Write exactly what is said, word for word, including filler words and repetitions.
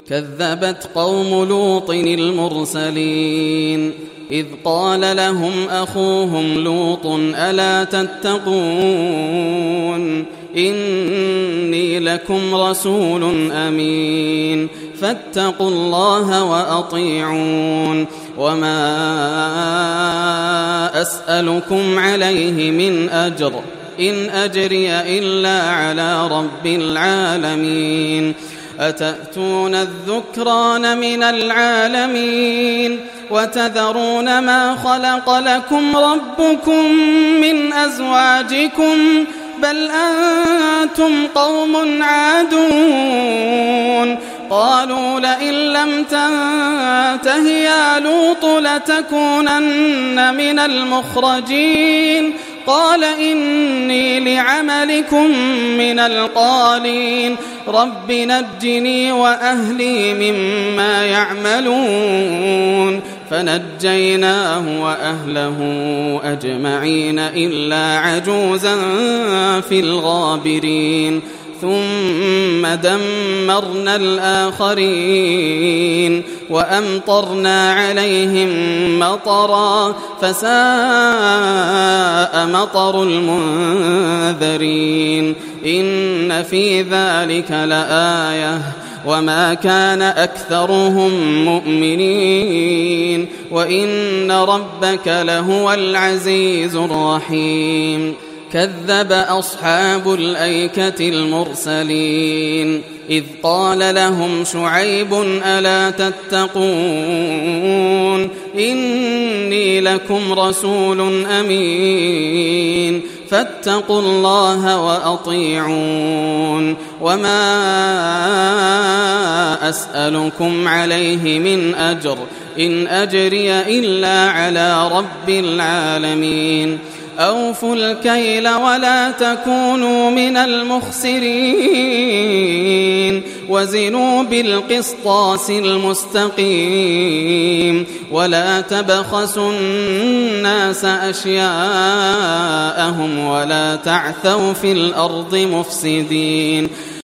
كذبت قوم لوط المرسلين إذ قال لهم أخوهم لوط ألا تتقون إني لكم رسول أمين فاتقوا الله وأطيعون وما أسألكم عليه من أجر إن أجري إلا على رب العالمين أتأتون الذكران من العالمين وتذرون ما خلق لكم ربكم من أزواجكم بل أنتم قوم عادون قالوا لئن لم تنته يا لوط لتكونن من المخرجين قال إني لعملكم من القالين رب نجني وأهلي مما يعملون فنجيناه وأهله أجمعين إلا عجوزا في الغابرين ثم دمرنا الآخرين وأمطرنا عليهم مطرا فساء مطر المنذرين إن في ذلك لآية وما كان أكثرهم مؤمنين وإن ربك لهو العزيز الرحيم كذب أصحاب الأيكة المرسلين إذ قال لهم شعيب ألا تتقون إني لكم رسول أمين فاتقوا الله وأطيعون وما أسألكم عليه من أجر إن أجري إلا على رب العالمين أوفوا الكيل ولا تكونوا من المخسرين وزنوا بالقسطاس المستقيم ولا تبخسوا الناس أشياءهم ولا تعثوا في الأرض مفسدين